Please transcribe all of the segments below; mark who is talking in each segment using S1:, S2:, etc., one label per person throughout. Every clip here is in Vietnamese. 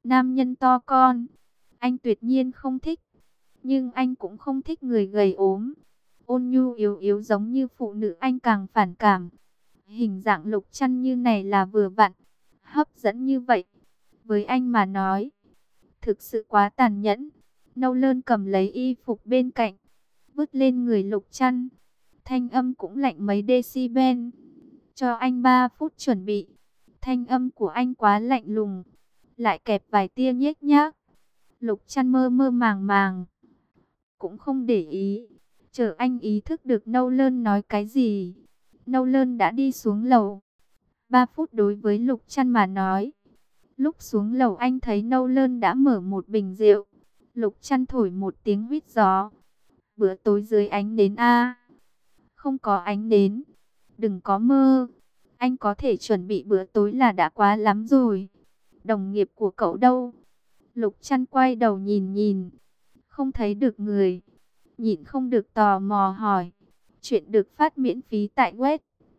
S1: Nam nhân to con, anh tuyệt nhiên không thích. Nhưng anh cũng không thích người gầy ốm, ôn nhu yếu yếu giống như phụ nữ, anh càng phản cảm. Hình dạng Lục Trăn như này là vừa vặn, hấp dẫn như vậy. Với anh mà nói, thực sự quá tàn nhẫn. Nâu Lơn cầm lấy y phục bên cạnh, vứt lên người Lục Trăn. Thanh âm cũng lạnh mấy decibel. Cho anh 3 phút chuẩn bị. Thanh âm của anh quá lạnh lùng, lại kẹp vài tia nhếch nhác. Lục Trăn mơ mơ màng màng, cũng không để ý. Chờ anh ý thức được Nâu Lơn nói cái gì, Nâu Lơn đã đi xuống lầu. 3 phút đối với Lục Trăn mà nói. Lúc xuống lầu anh thấy Nâu Lơn đã mở một bình rượu. Lục Trăn thổi một tiếng huýt gió. Bữa tối dưới ánh nến a? Không có ánh nến, đừng có mơ. Anh có thể chuẩn bị bữa tối là đã quá lắm rồi. Đồng nghiệp của cậu đâu? Lục Trăn quay đầu nhìn nhìn, không thấy được người, nhịn không được tò mò hỏi. Chuyện được phát miễn phí tại web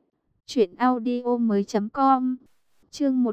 S1: truyệnaudiomoi.com. Chương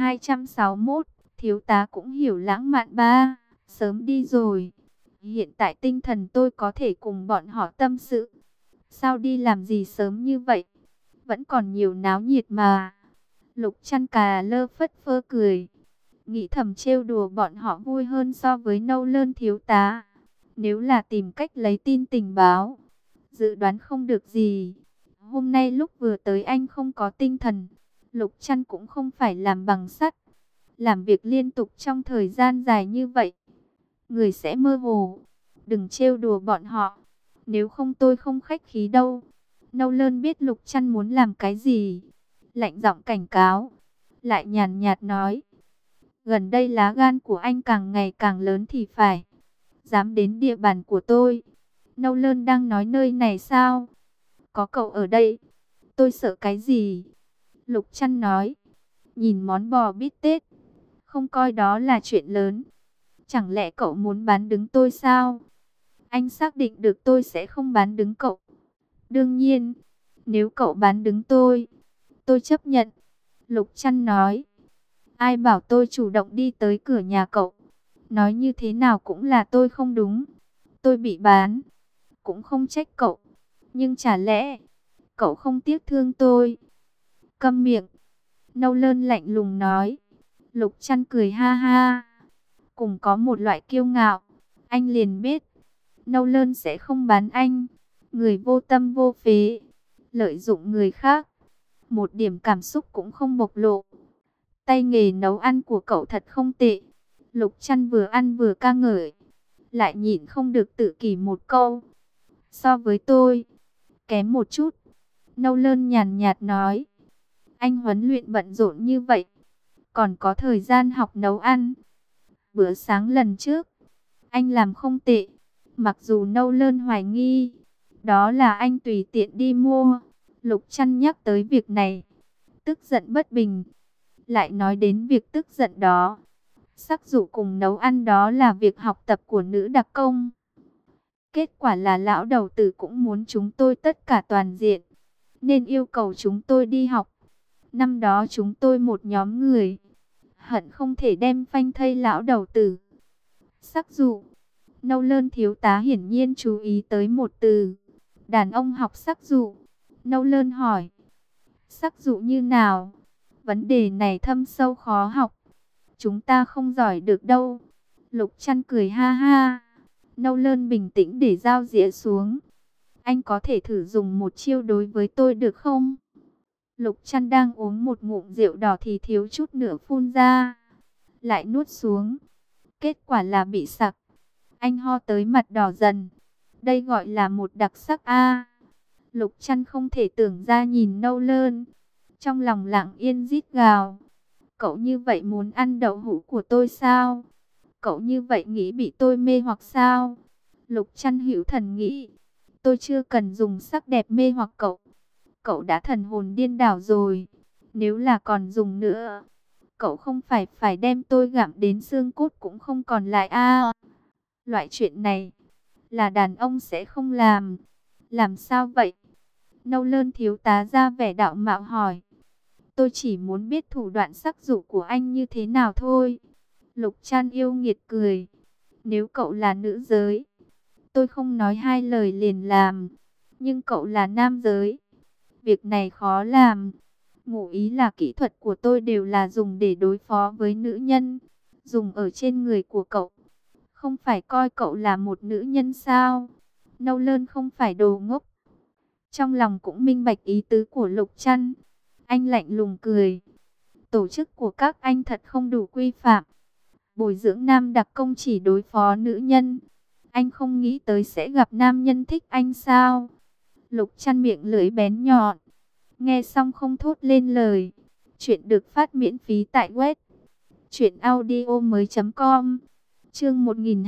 S1: 1261, thiếu tá cũng hiểu lãng mạn ba, sớm đi rồi. Hiện tại tinh thần tôi có thể cùng bọn họ tâm sự. Sao đi làm gì sớm như vậy? Vẫn còn nhiều náo nhiệt mà. Lục Trăn cà lơ phất phơ cười, nghĩ thầm trêu đùa bọn họ vui hơn so với Nâu Lơn thiếu tá. Nếu là tìm cách lấy tin tình báo, dự đoán không được gì. Hôm nay lúc vừa tới anh không có tinh thần. Lục Trăn cũng không phải làm bằng sắt, làm việc liên tục trong thời gian dài như vậy, người sẽ mơ hồ. Đừng trêu đùa bọn họ, nếu không tôi không khách khí đâu. Nâu Lơn biết Lục Trăn muốn làm cái gì, lạnh giọng cảnh cáo, lại nhàn nhạt nói. Gần đây lá gan của anh càng ngày càng lớn thì phải. Dám đến địa bàn của tôi. Nâu Lơn đang nói nơi này sao? Có cậu ở đây, tôi sợ cái gì? Lục Trăn nói, nhìn món bò bít tết, không coi đó là chuyện lớn. Chẳng lẽ cậu muốn bán đứng tôi sao? Anh xác định được tôi sẽ không bán đứng cậu. Đương nhiên, nếu cậu bán đứng tôi chấp nhận. Lục Trăn nói, ai bảo tôi chủ động đi tới cửa nhà cậu? Nói như thế nào cũng là tôi không đúng. Tôi bị bán, cũng không trách cậu. Nhưng chả lẽ cậu không tiếc thương tôi? Câm miệng. Nâu Lơn lạnh lùng nói. Lục Trăn cười ha ha, cùng có một loại kiêu ngạo. Anh liền biết Nâu Lơn sẽ không bán anh. Người vô tâm vô phế, lợi dụng người khác, một điểm cảm xúc cũng không bộc lộ. Tay nghề nấu ăn của cậu thật không tệ. Lục Trăn vừa ăn vừa ca ngợi, lại nhịn không được tự kỷ một câu. So với tôi, kém một chút. Nâu Lơn nhàn nhạt nói. Anh huấn luyện bận rộn như vậy, còn có thời gian học nấu ăn. Bữa sáng lần trước, anh làm không tệ. Mặc dù Nâu Lơn hoài nghi, đó là anh tùy tiện đi mua. Lục Trăn nhắc tới việc này, tức giận bất bình. Lại nói đến việc tức giận đó, sắc dụ cùng nấu ăn đó là việc học tập của nữ đặc công. Kết quả là lão đầu tử cũng muốn chúng tôi tất cả toàn diện, nên yêu cầu chúng tôi đi học. Năm đó chúng tôi một nhóm người, hận không thể đem phanh thây lão đầu tử. Sắc dụ. Nâu Lơn thiếu tá hiển nhiên chú ý tới một từ. Đàn ông học sắc dụ. Nâu Lơn hỏi. Sắc dụ như nào? Vấn đề này thâm sâu khó học, chúng ta không giỏi được đâu. Lục Trăn cười ha ha. Nâu Lơn bình tĩnh để dao dĩa xuống. Anh có thể thử dùng một chiêu đối với tôi được không? Lục Trăn đang uống một ngụm rượu đỏ thì thiếu chút nữa phun ra, lại nuốt xuống. Kết quả là bị sặc. Anh ho tới mặt đỏ dần. Đây gọi là một đặc sắc a. Lục Trăn không thể tưởng ra nhìn Nâu Lơn, trong lòng lặng yên rít gào. Cậu như vậy muốn ăn đậu hũ của tôi sao? Cậu như vậy nghĩ bị tôi mê hoặc sao? Lục Trăn hữu thần nghĩ, tôi chưa cần dùng sắc đẹp mê hoặc cậu. Cậu đã thần hồn điên đảo rồi. Nếu là còn dùng nữa, cậu không phải đem tôi gặm đến xương cốt cũng không còn lại a. Loại chuyện này là đàn ông sẽ không làm. Làm sao vậy? Nâu Lơn thiếu tá ra vẻ đạo mạo hỏi. Tôi chỉ muốn biết thủ đoạn sắc dụ của anh như thế nào thôi. Lục Trăn yêu nghiệt cười. Nếu cậu là nữ giới, tôi không nói hai lời liền làm. Nhưng cậu là nam giới, việc này khó làm. Ngụ ý là kỹ thuật của tôi đều là dùng để đối phó với nữ nhân. Dùng ở trên người của cậu. Không phải coi cậu là một nữ nhân sao? Nâu Lơn không phải đồ ngốc. Trong lòng cũng minh bạch ý tứ của Lục Trăn. Anh lạnh lùng cười. Tổ chức của các anh thật không đủ quy phạm. Bồi dưỡng nam đặc công chỉ đối phó nữ nhân. Anh không nghĩ tới sẽ gặp nam nhân thích anh sao? Lục Trăn miệng lưỡi bén nhọn. Nghe xong không thốt lên lời. Chuyện được phát miễn phí tại web truyệnaudiomoi.com. Chương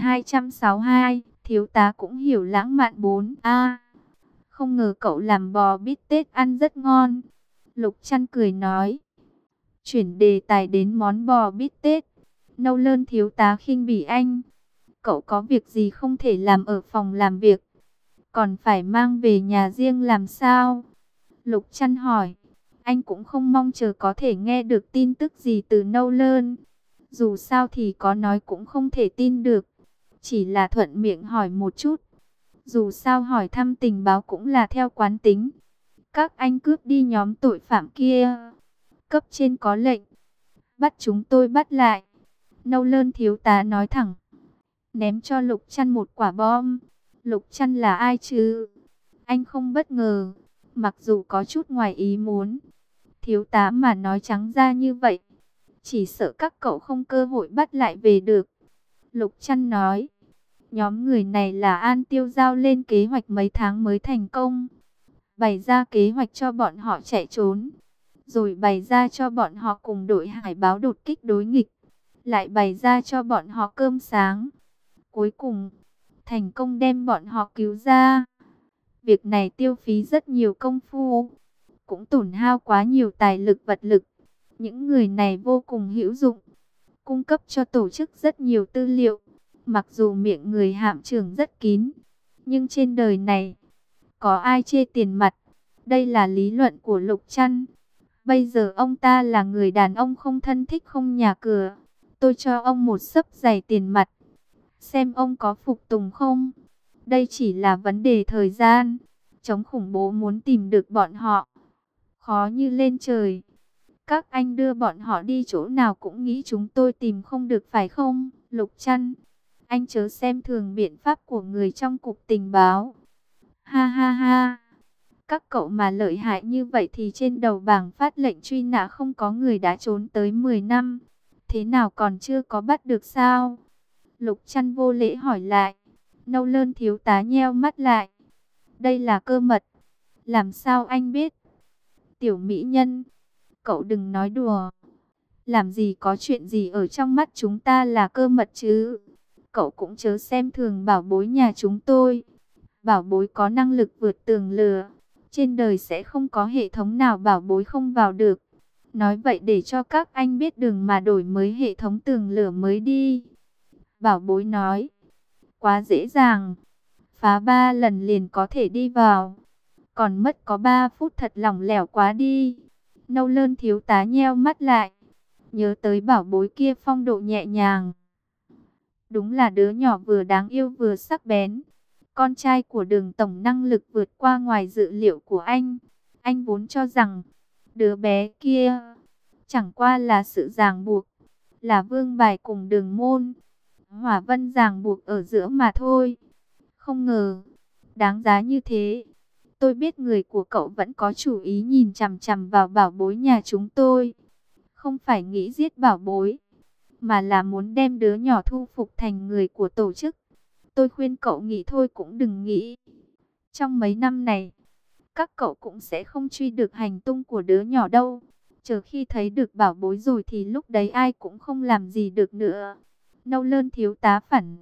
S1: 1262, thiếu tá cũng hiểu lãng mạn 4A. Không ngờ cậu làm bò bít tết ăn rất ngon. Lục Trăn cười nói. Chuyển đề tài đến món bò bít tết. Nâu Lơn thiếu tá khinh bỉ anh. Cậu có việc gì không thể làm ở phòng làm việc, còn phải mang về nhà riêng làm sao? Lục Trăn hỏi. Anh cũng không mong chờ có thể nghe được tin tức gì từ Nâu Lơn. Dù sao thì có nói cũng không thể tin được. Chỉ là thuận miệng hỏi một chút. Dù sao hỏi thăm tình báo cũng là theo quán tính. Các anh cướp đi nhóm tội phạm kia. Cấp trên có lệnh. Bắt chúng tôi bắt lại. Nâu Lơn thiếu tá nói thẳng. Ném cho Lục Trăn một quả bom. Lục Trăn là ai chứ? Anh không bất ngờ. Mặc dù có chút ngoài ý muốn. Thiếu tá mà nói trắng ra như vậy, chỉ sợ các cậu không cơ hội bắt lại về được. Lục Trăn nói. Nhóm người này là An Tiêu giao lên kế hoạch mấy tháng mới thành công. Bày ra kế hoạch cho bọn họ chạy trốn. Rồi bày ra cho bọn họ cùng đội hải báo đột kích đối nghịch. Lại bày ra cho bọn họ cơm sáng. Cuối cùng, thành công đem bọn họ cứu ra. Việc này tiêu phí rất nhiều công phu, cũng tổn hao quá nhiều tài lực vật lực. Những người này vô cùng hữu dụng, cung cấp cho tổ chức rất nhiều tư liệu. Mặc dù miệng người hạm trưởng rất kín, nhưng trên đời này, có ai chê tiền mặt? Đây là lý luận của Lục Trăn. Bây giờ ông ta là người đàn ông không thân thích không nhà cửa. Tôi cho ông một xấp giày tiền mặt. Xem ông có phục tùng không? Đây chỉ là vấn đề thời gian. Chống khủng bố muốn tìm được bọn họ, khó như lên trời. Các anh đưa bọn họ đi chỗ nào cũng nghĩ chúng tôi tìm không được phải không? Lục Trăn, anh chớ xem thường biện pháp của người trong cục tình báo. Ha ha ha. Các cậu mà lợi hại như vậy thì trên đầu bảng phát lệnh truy nã không có người đã trốn tới 10 năm. Thế nào còn chưa có bắt được sao? Lục Trăn vô lễ hỏi lại. Nâu Lơn thiếu tá nheo mắt lại. Đây là cơ mật. Làm sao anh biết? Tiểu mỹ nhân, cậu đừng nói đùa. Làm gì có chuyện gì ở trong mắt chúng ta là cơ mật chứ? Cậu cũng chớ xem thường bảo bối nhà chúng tôi. Bảo bối có năng lực vượt tường lửa. Trên đời sẽ không có hệ thống nào bảo bối không vào được. Nói vậy để cho các anh biết đường mà đổi mới hệ thống tường lửa mới đi. Bảo bối nói. Quá dễ dàng. Phá 3 lần liền có thể đi vào. Còn mất có 3 phút thật lỏng lẻo quá đi. Nâu Lơn thiếu tá nheo mắt lại. Nhớ tới bảo bối kia phong độ nhẹ nhàng. Đúng là đứa nhỏ vừa đáng yêu vừa sắc bén. Con trai của Đường tổng năng lực vượt qua ngoài dự liệu của anh. Anh vốn cho rằng đứa bé kia chẳng qua là sự ràng buộc, là vương bài cùng Đường môn. Hỏa vân ràng buộc ở giữa mà thôi. Không ngờ, đáng giá như thế. Tôi biết người của cậu vẫn có chủ ý nhìn chằm chằm vào bảo bối nhà chúng tôi. Không phải nghĩ giết bảo bối, mà là muốn đem đứa nhỏ thu phục thành người của tổ chức. Tôi khuyên cậu nghĩ thôi cũng đừng nghĩ. Trong mấy năm này, các cậu cũng sẽ không truy được hành tung của đứa nhỏ đâu. Chờ khi thấy được bảo bối rồi thì lúc đấy ai cũng không làm gì được nữa. Nâu Lơn thiếu tá phản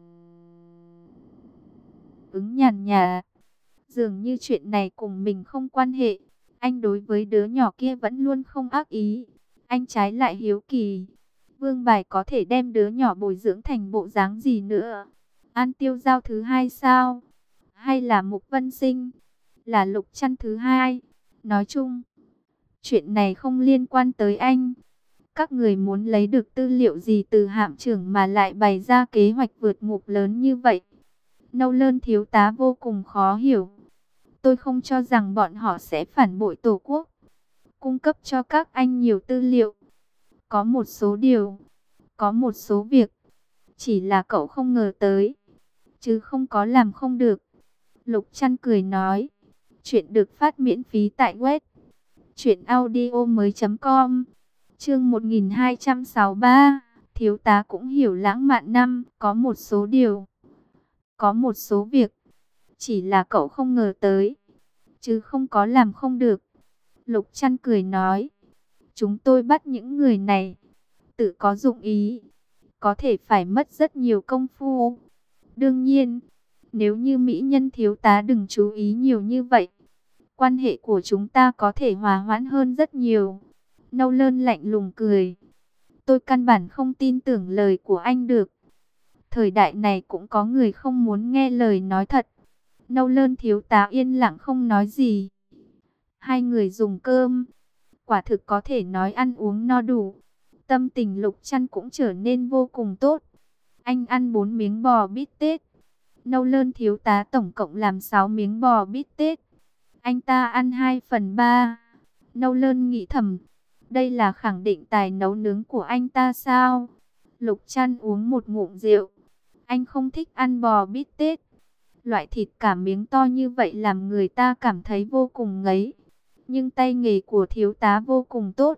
S1: ứng nhàn nhạt. Dường như chuyện này cùng mình không quan hệ. Anh đối với đứa nhỏ kia vẫn luôn không ác ý. Anh trái lại hiếu kỳ. Vương bài có thể đem đứa nhỏ bồi dưỡng thành bộ dáng gì nữa? An Tiêu giao thứ hai sao? Hay là Mục Vân Sinh? Là Lục Trăn thứ hai? Nói chung, chuyện này không liên quan tới anh. Các người muốn lấy được tư liệu gì từ hạm trưởng mà lại bày ra kế hoạch vượt ngục lớn như vậy? Nâu Lơn thiếu tá vô cùng khó hiểu. Tôi không cho rằng bọn họ sẽ phản bội Tổ quốc. Cung cấp cho các anh nhiều tư liệu. Có một số điều, có một số việc, chỉ là cậu không ngờ tới, chứ không có làm không được. Lục Trăn cười nói, chuyện được phát miễn phí tại web truyệnaudiomoi.com. Chương 1263, thiếu tá cũng hiểu lãng mạn năm, có một số điều, có một số việc, chỉ là cậu không ngờ tới, chứ không có làm không được. Lục Trăn cười nói, chúng tôi bắt những người này, tự có dụng ý, có thể phải mất rất nhiều công phu. Đương nhiên, nếu như mỹ nhân thiếu tá đừng chú ý nhiều như vậy, quan hệ của chúng ta có thể hòa hoãn hơn rất nhiều. Nâu Lơn lạnh lùng cười. Tôi căn bản không tin tưởng lời của anh được. Thời đại này cũng có người không muốn nghe lời nói thật. Nâu Lơn thiếu tá yên lặng không nói gì. Hai người dùng cơm, quả thực có thể nói ăn uống no đủ. Tâm tình Lục Trăn cũng trở nên vô cùng tốt. Anh ăn 4 miếng bò bít tết. Nâu Lơn thiếu tá tổng cộng làm 6 miếng bò bít tết. Anh ta ăn 2/3. Nâu Lơn nghĩ thầm, đây là khẳng định tài nấu nướng của anh ta sao? Lục Trăn uống một ngụm rượu. Anh không thích ăn bò bít tết. Loại thịt cả miếng to như vậy làm người ta cảm thấy vô cùng ngấy. Nhưng tay nghề của thiếu tá vô cùng tốt.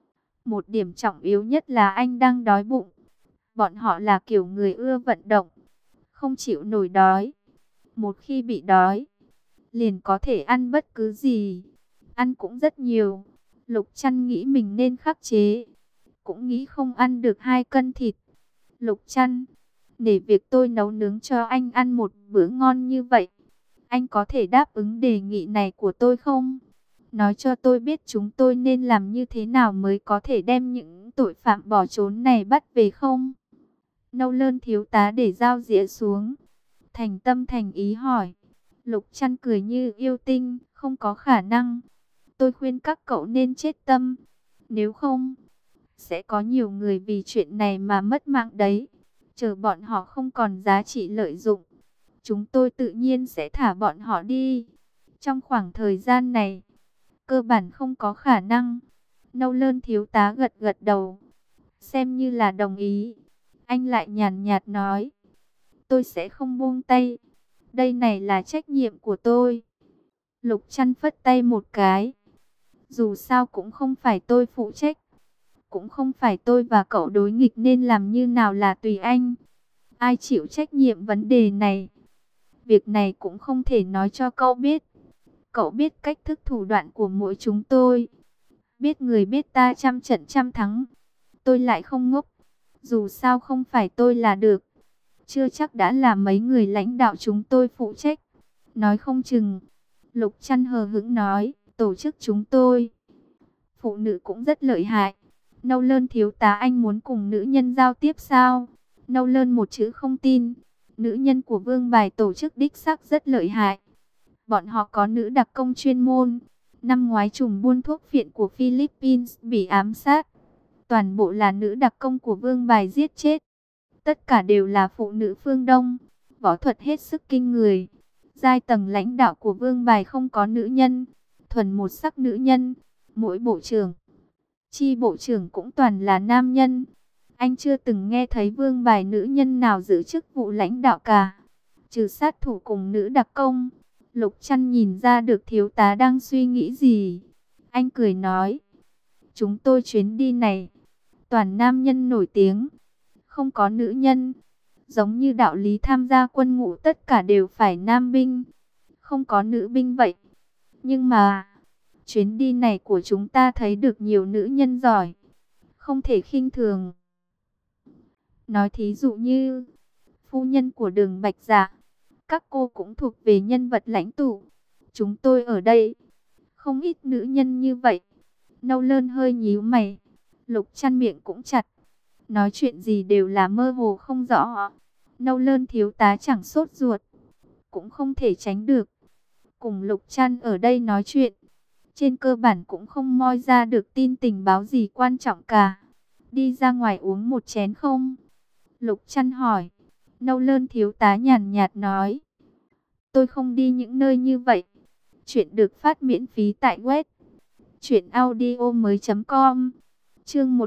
S1: Một điểm trọng yếu nhất là anh đang đói bụng. Bọn họ là kiểu người ưa vận động, không chịu nổi đói. Một khi bị đói, liền có thể ăn bất cứ gì. Ăn cũng rất nhiều. Lục Trăn nghĩ mình nên khắc chế. Cũng nghĩ không ăn được 2 cân thịt. Lục Trăn, để việc tôi nấu nướng cho anh ăn một bữa ngon như vậy, anh có thể đáp ứng đề nghị này của tôi không? Nói cho tôi biết chúng tôi nên làm như thế nào mới có thể đem những tội phạm bỏ trốn này bắt về không? Nâu Lơn thiếu tá để dao dĩa xuống, thành tâm thành ý hỏi. Lục Trăn cười như yêu tinh, không có khả năng. Tôi khuyên các cậu nên chết tâm. Nếu không, sẽ có nhiều người vì chuyện này mà mất mạng đấy. Chờ bọn họ không còn giá trị lợi dụng, chúng tôi tự nhiên sẽ thả bọn họ đi. Trong khoảng thời gian này, cơ bản không có khả năng. Nâu Lơn thiếu tá gật gật đầu, xem như là đồng ý. Anh lại nhàn nhạt nói, tôi sẽ không buông tay. Đây này là trách nhiệm của tôi. Lục Trăn phất tay một cái. Dù sao cũng không phải tôi phụ trách. Cũng không phải tôi và cậu đối nghịch nên làm như nào là tùy anh. Ai chịu trách nhiệm vấn đề này? Việc này cũng không thể nói cho cậu biết. Cậu biết cách thức thủ đoạn của mỗi chúng tôi. Biết người biết ta trăm trận trăm thắng. Tôi lại không ngốc. Dù sao không phải tôi là được. Chưa chắc đã là mấy người lãnh đạo chúng tôi phụ trách. Nói không chừng. Lục Trăn hờ hững nói, tổ chức chúng tôi, phụ nữ cũng rất lợi hại. Nâu Lơn thiếu tá, anh muốn cùng nữ nhân giao tiếp sao? Nâu Lơn một chữ không tin. Nữ nhân của Vương Bài tổ chức đích xác rất lợi hại. Bọn họ có nữ đặc công chuyên môn. Năm ngoái trùm buôn thuốc phiện của Philippines bị ám sát. Toàn bộ là nữ đặc công của Vương Bài giết chết. Tất cả đều là phụ nữ phương Đông. Võ thuật hết sức kinh người. Giai tầng lãnh đạo của Vương Bài không có nữ nhân. Thuần một sắc nữ nhân. Mỗi bộ trưởng, chi bộ trưởng cũng toàn là nam nhân. Anh chưa từng nghe thấy Vương Bài nữ nhân nào giữ chức vụ lãnh đạo cả. Trừ sát thủ cùng nữ đặc công. Lục Trăn nhìn ra được thiếu tá đang suy nghĩ gì. Anh cười nói, chúng tôi chuyến đi này, toàn nam nhân nổi tiếng, không có nữ nhân. Giống như đạo lý tham gia quân ngũ tất cả đều phải nam binh, không có nữ binh vậy. Nhưng mà, chuyến đi này của chúng ta thấy được nhiều nữ nhân giỏi, không thể khinh thường. Nói thí dụ như, phu nhân của Đường Bạch Dạ, các cô cũng thuộc về nhân vật lãnh tụ. Chúng tôi ở đây, không ít nữ nhân như vậy. Nâu Lơn hơi nhíu mày, Lục Trăn miệng cũng chặt. Nói chuyện gì đều là mơ hồ không rõ. Nâu Lơn thiếu tá chẳng sốt ruột, cũng không thể tránh được. Cùng Lục Trăn ở đây nói chuyện, trên cơ bản cũng không moi ra được tin tình báo gì quan trọng cả. đi ra ngoài uống một chén không? Lục Trăn hỏi. Nâu Lơn thiếu tá nhàn nhạt nói. Tôi không đi những nơi như vậy. Chuyện được phát miễn phí tại web truyệnaudiomoi.com. Chương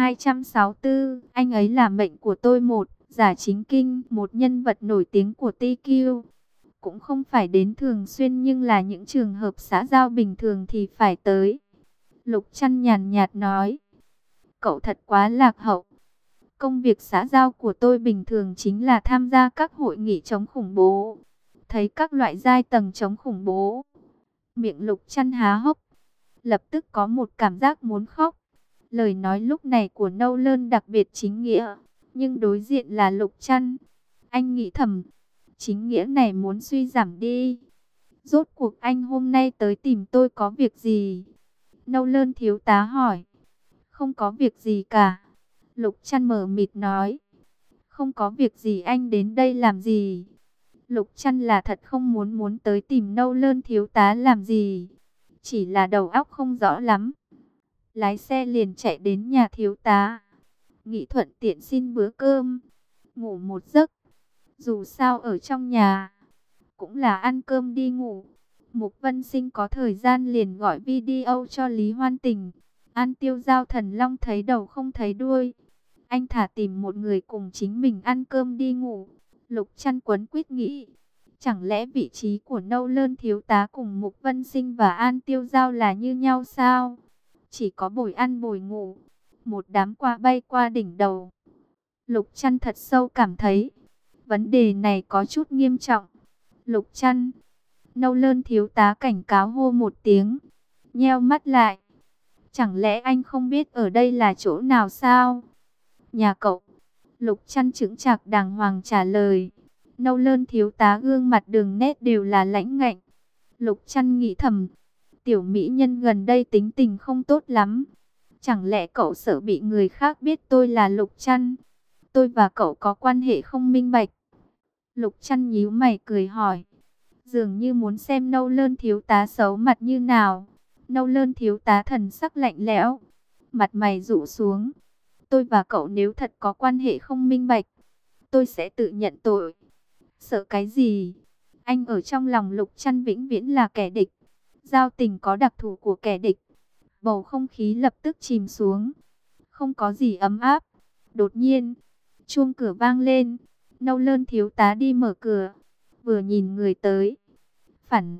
S1: 1264, anh ấy là mệnh của tôi. Một, Giả Chính Kinh, một nhân vật nổi tiếng của TQ. Cũng không phải đến thường xuyên nhưng là những trường hợp xã giao bình thường thì phải tới. Lục Trăn nhàn nhạt nói. Cậu thật quá lạc hậu. Công việc xã giao của tôi bình thường chính là tham gia các hội nghị chống khủng bố. Thấy các loại giai tầng chống khủng bố. Miệng Lục Trăn há hốc. Lập tức có một cảm giác muốn khóc. Lời nói lúc này của Nâu Lơn đặc biệt chính nghĩa. Nhưng đối diện là Lục Trăn. Anh nghĩ thầm. Chính nghĩa này muốn suy giảm đi. Rốt cuộc anh hôm nay tới tìm tôi có việc gì? Nâu Lơn thiếu tá hỏi. Không có việc gì cả. Lục Trăn mờ mịt nói. Không có việc gì, anh đến đây làm gì? Lục Trăn là thật không muốn tới tìm Nâu Lơn thiếu tá làm gì. Chỉ là đầu óc không rõ lắm. Lái xe liền chạy đến nhà thiếu tá. Nghĩ thuận tiện xin bữa cơm. Ngủ một giấc. Dù sao ở trong nhà. Cũng là ăn cơm đi ngủ. Mục Vân Sinh có thời gian liền gọi video cho Lý Hoan Tình. An Tiêu Giao Thần Long thấy đầu không thấy đuôi. Anh thả tìm một người cùng chính mình ăn cơm đi ngủ. Lục Trăn quấn quýt nghĩ. Chẳng lẽ vị trí của Nâu Lơn thiếu tá cùng Mục Vân Sinh và An Tiêu Giao là như nhau sao? Chỉ có bồi ăn bồi ngủ. Một đám qua bay qua đỉnh đầu. Lục Trăn thật sâu cảm thấy. Vấn đề này có chút nghiêm trọng. Lục Trăn. Nâu Lơn thiếu tá cảnh cáo hô một tiếng. Nheo mắt lại. Chẳng lẽ anh không biết ở đây là chỗ nào sao? Nhà cậu. Lục Trăn chững chạc đàng hoàng trả lời. Nâu Lơn thiếu tá gương mặt đường nét đều là lãnh ngạnh. Lục Trăn nghĩ thầm. Tiểu mỹ nhân gần đây tính tình không tốt lắm. Chẳng lẽ cậu sợ bị người khác biết tôi là Lục Trăn? Tôi và cậu có quan hệ không minh bạch. Lục Trăn nhíu mày cười hỏi. Dường như muốn xem Nâu Lơn thiếu tá xấu mặt như nào. Nâu Lơn thiếu tá thần sắc lạnh lẽo. Mặt mày rũ xuống. Tôi và cậu nếu thật có quan hệ không minh bạch, tôi sẽ tự nhận tội. Sợ cái gì? Anh ở trong lòng Lục Trăn vĩnh viễn là kẻ địch. Giao tình có đặc thù của kẻ địch. Bầu không khí lập tức chìm xuống. Không có gì ấm áp. Đột nhiên, chuông cửa vang lên. Nâu Lơn thiếu tá đi mở cửa. Vừa nhìn người tới. Phản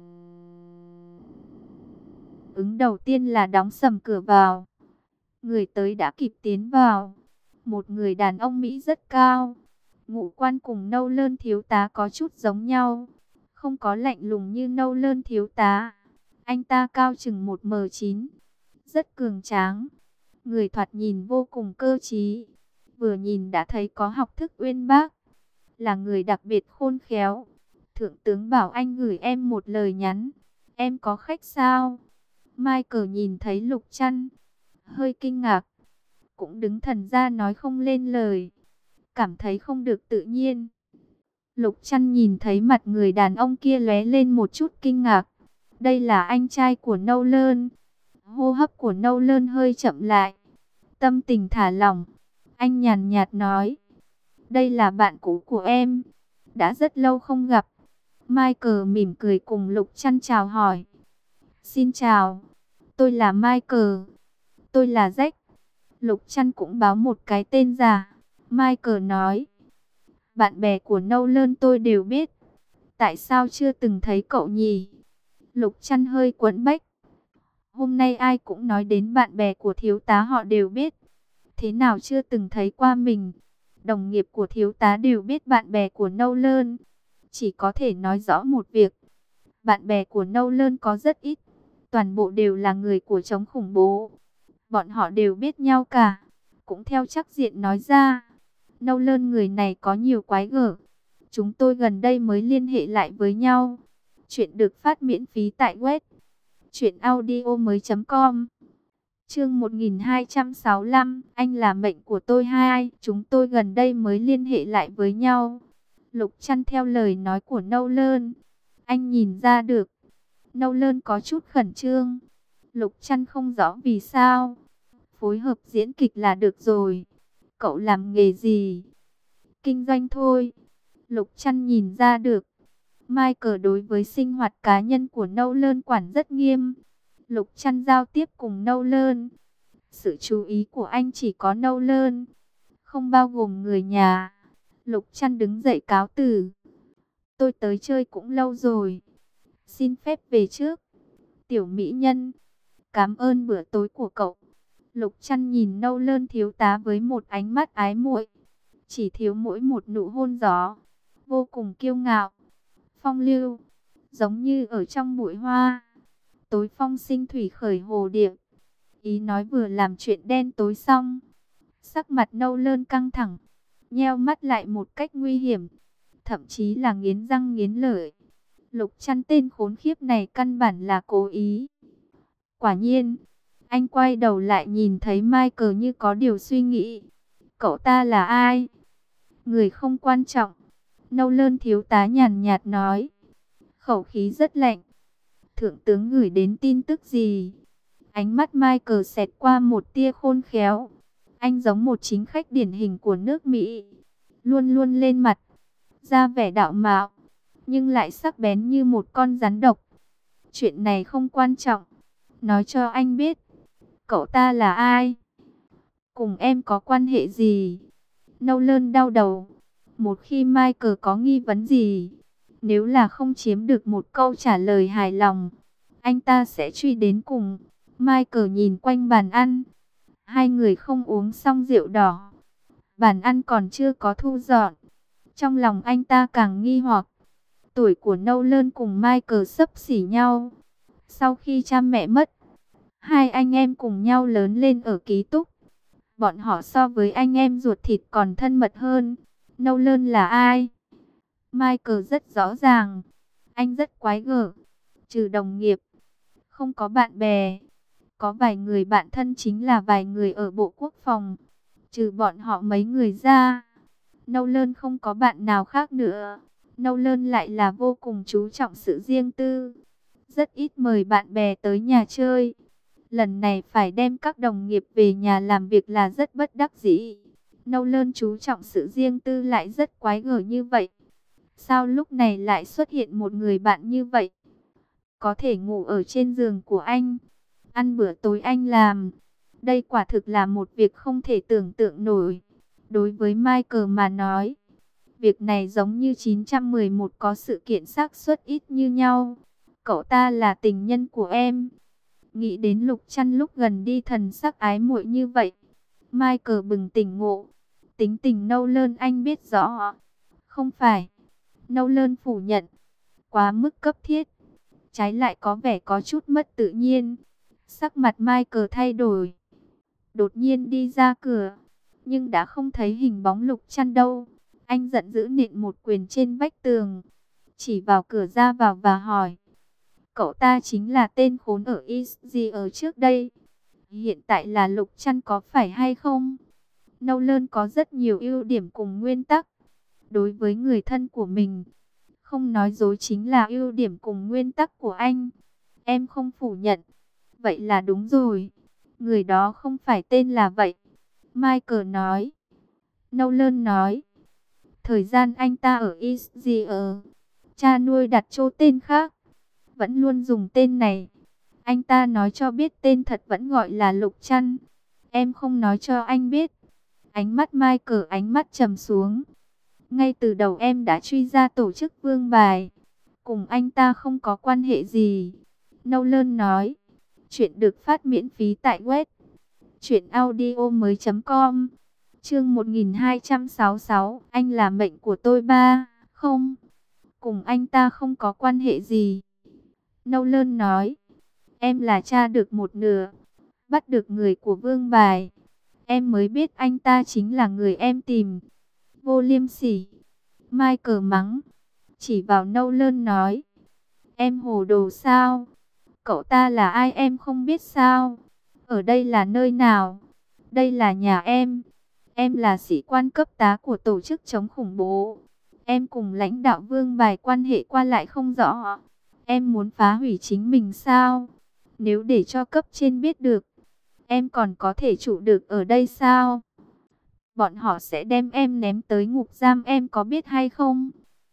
S1: ứng đầu tiên là đóng sầm cửa vào. Người tới đã kịp tiến vào. Một người đàn ông Mỹ rất cao. Ngũ quan cùng Nâu Lơn thiếu tá có chút giống nhau. Không có lạnh lùng như Nâu Lơn thiếu tá. Anh ta cao chừng 1m9. Rất cường tráng. Người thoạt nhìn vô cùng cơ trí. Vừa nhìn đã thấy có học thức uyên bác. Là người đặc biệt khôn khéo. Thượng tướng bảo anh gửi em một lời nhắn. Em có khách sao? Michael nhìn thấy Lục Trăn. Hơi kinh ngạc. Cũng đứng thần ra nói không lên lời. Cảm thấy không được tự nhiên. Lục Trăn nhìn thấy mặt người đàn ông kia lóe lên một chút kinh ngạc. Đây là anh trai của Nâu Lơn. Hô hấp của Nâu Lơn hơi chậm lại. Tâm tình thả lỏng. Anh nhàn nhạt nói. Đây là bạn cũ của em. Đã rất lâu không gặp. Michael mỉm cười cùng Lục Trăn chào hỏi. Xin chào. Tôi là Michael. Tôi là Jack. Lục Trăn cũng báo một cái tên giả. Michael nói. Bạn bè của Nâu Lơn tôi đều biết. Tại sao chưa từng thấy cậu nhỉ? Lục Trăn hơi quẫn bách. Hôm nay ai cũng nói đến bạn bè của thiếu tá họ đều biết. Thế nào chưa từng thấy qua mình? Đồng nghiệp của thiếu tá đều biết bạn bè của Nâu Lơn. Chỉ có thể nói rõ một việc. Bạn bè của Nâu Lơn có rất ít. Toàn bộ đều là người của chống khủng bố. Bọn họ đều biết nhau cả. Cũng theo chắc diện nói ra. Nâu Lơn người này có nhiều quái gở. Chúng tôi gần đây mới liên hệ lại với nhau. Chuyện được phát miễn phí tại web truyệnaudiomoi.com. Chương 1265, anh là mệnh của tôi. Hai, chúng tôi gần đây mới liên hệ lại với nhau. Lục Trăn theo lời nói của Nâu Lơn. Anh nhìn ra được. Nâu Lơn có chút khẩn trương. Lục Trăn không rõ vì sao. phối hợp diễn kịch là được rồi. Cậu làm nghề gì? Kinh doanh thôi. Lục Trăn nhìn ra được. Michael đối với sinh hoạt cá nhân của Nolan quản rất nghiêm. Lục Trăn giao tiếp cùng Nolan. Sự chú ý của anh chỉ có Nolan, không bao gồm người nhà. Lục Trăn đứng dậy cáo từ. Tôi tới chơi cũng lâu rồi. Xin phép về trước. Tiểu mỹ nhân, cảm ơn bữa tối của cậu. Lục Trăn nhìn Nolan thiếu tá với một ánh mắt ái muội. Chỉ thiếu mỗi một nụ hôn gió. Vô cùng kiêu ngạo, phong lưu, giống như ở trong bụi hoa. Tối phong sinh thủy khởi hồ điệp. Ý nói vừa làm chuyện đen tối xong. Sắc mặt Nolan căng thẳng, nheo mắt lại một cách nguy hiểm, thậm chí là nghiến răng nghiến lợi. Lục Trăn tên khốn khiếp này căn bản là cố ý. Quả nhiên, anh quay đầu lại nhìn thấy Michael như có điều suy nghĩ. Cậu ta là ai? Người không quan trọng. Nolan thiếu tá nhàn nhạt nói. Khẩu khí rất lạnh. Thượng tướng gửi đến tin tức gì? Ánh mắt Michael xẹt qua một tia khôn khéo. Anh giống một chính khách điển hình của nước Mỹ. Luôn luôn lên mặt, ra vẻ đạo mạo, nhưng lại sắc bén như một con rắn độc. Chuyện này không quan trọng. Nói cho anh biết, cậu ta là ai? Cùng em có quan hệ gì? Nolan đau đầu. Một khi Michael có nghi vấn gì, nếu là không chiếm được một câu trả lời hài lòng, anh ta sẽ truy đến cùng. Michael nhìn quanh bàn ăn. Hai người không uống xong rượu đỏ. Bàn ăn còn chưa có thu dọn. Trong lòng anh ta càng nghi hoặc. Tuổi của Nolan cùng Michael xấp xỉ nhau. Sau khi cha mẹ mất, hai anh em cùng nhau lớn lên ở ký túc. Bọn họ so với anh em ruột thịt còn thân mật hơn. Nolan là ai? Michael rất rõ ràng. Anh rất quái gở. Trừ đồng nghiệp, không có bạn bè. Có vài người bạn thân chính là vài người ở Bộ Quốc phòng. Trừ bọn họ mấy người ra, Nolan không có bạn nào khác nữa. Nolan lại là vô cùng chú trọng sự riêng tư. Rất ít mời bạn bè tới nhà chơi. Lần này phải đem các đồng nghiệp về nhà làm việc là rất bất đắc dĩ. Nolan chú trọng sự riêng tư lại rất quái gở như vậy. Sao lúc này lại xuất hiện một người bạn như vậy? Có thể ngủ ở trên giường của anh, ăn bữa tối anh làm. Đây quả thực là một việc không thể tưởng tượng nổi. Đối với Michael mà nói, việc này giống như 911 có sự kiện xác suất ít như nhau. Cậu ta là tình nhân của em. Nghĩ đến Lục Trăn lúc gần đi thần sắc ái muội như vậy, Michael bừng tỉnh ngộ. Tính tình Nolan anh biết rõ. Không phải. Nolan phủ nhận. Quá mức cấp thiết. Trái lại có vẻ có chút mất tự nhiên. Sắc mặt Michael thay đổi. Đột nhiên đi ra cửa, nhưng đã không thấy hình bóng Lục Trăn đâu. Anh giận dữ nện một quyền trên vách tường, chỉ vào cửa ra vào và hỏi. Cậu ta chính là tên khốn ở Easy ở trước đây. Hiện tại là Lục Trăn có phải hay không? Nolan có rất nhiều ưu điểm cùng nguyên tắc. Đối với người thân của mình, không nói dối chính là ưu điểm cùng nguyên tắc của anh. Em không phủ nhận. Vậy là đúng rồi. Người đó không phải tên là vậy. Michael nói. Nolan nói. Thời gian anh ta ở Easy cha nuôi đặt chỗ tên khác, vẫn luôn dùng tên này. Anh ta nói cho biết tên thật vẫn gọi là Lục Trăn. Em không nói cho anh biết. Ánh mắt Michael ánh mắt trầm xuống. Ngay từ đầu em đã truy ra tổ chức Vương Bài. Cùng anh ta không có quan hệ gì. Nolan nói. Chuyện được phát miễn phí tại web truyệnaudiomoi.com. Chương 1266, anh là mệnh của tôi ba. Không, cùng anh ta không có quan hệ gì. Nolan nói. Em là cha được một nửa, bắt được người của Vương Bài. Em mới biết anh ta chính là người em tìm. Vô liêm sỉ. Michael mắng, chỉ vào Nolan nói. Em hồ đồ sao? Cậu ta là ai em không biết sao? Ở đây là nơi nào? Đây là nhà em. Em là sĩ quan cấp tá của tổ chức chống khủng bố. Em cùng lãnh đạo Vương Bài quan hệ qua lại không rõ. Em muốn phá hủy chính mình sao? Nếu để cho cấp trên biết được, Em còn có thể trụ được ở đây sao? Bọn họ sẽ đem em ném tới ngục giam, em có biết hay không?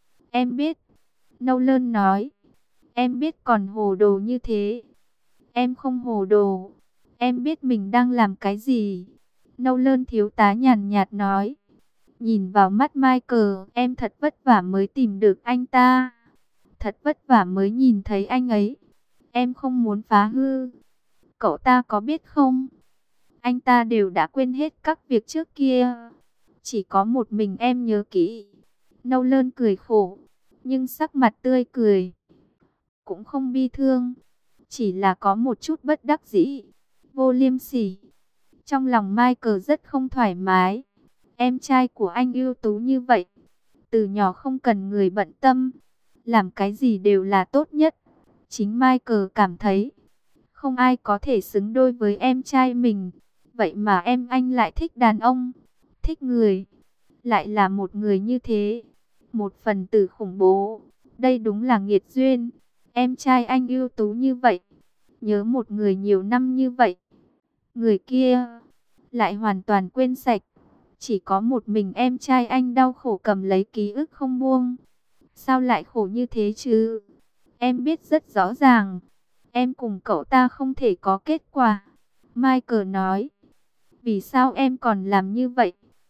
S1: Em biết. Nolan nói. Em biết còn hồ đồ như thế. Em không hồ đồ. Em biết mình đang làm cái gì. Nolan thiếu tá nhàn nhạt nói. Nhìn vào mắt Michael, em thật vất vả mới tìm được anh ta. Thật vất vả mới nhìn thấy anh ấy. Em không muốn phá hư. Cậu ta có biết không? Anh ta đều đã quên hết các việc trước kia. Chỉ có một mình em nhớ kỹ. Nolan cười khổ, nhưng sắc mặt tươi cười. Cũng không bi thương. Chỉ là có một chút bất đắc dĩ. Vô liêm sỉ. Trong lòng Michael rất không thoải mái. Em trai của anh ưu tú như vậy. Từ nhỏ không cần người bận tâm. Làm cái gì đều là tốt nhất. Chính Michael cảm thấy không ai có thể xứng đôi với em trai mình. Vậy mà em anh lại thích đàn ông, thích người. Lại là một người như thế. Một phần tử khủng bố. Đây đúng là nghiệt duyên. Em trai anh ưu tú như vậy. Nhớ một người nhiều năm như vậy. Người kia lại hoàn toàn quên sạch. Chỉ có một mình em trai anh đau khổ cầm lấy ký ức không buông. Sao lại khổ như thế chứ? Em biết rất rõ ràng. Em cùng cậu ta không thể có kết quả. Michael nói. Vì sao em còn làm như vậy?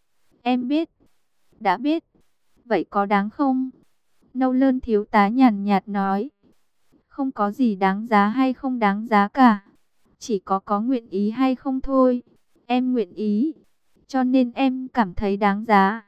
S1: Em biết. Đã biết. Vậy có đáng không? Nolan thiếu tá nhàn nhạt nói. Không có gì đáng giá hay không đáng giá cả. Chỉ có nguyện ý hay không thôi. Em nguyện ý. Cho nên em cảm thấy đáng giá.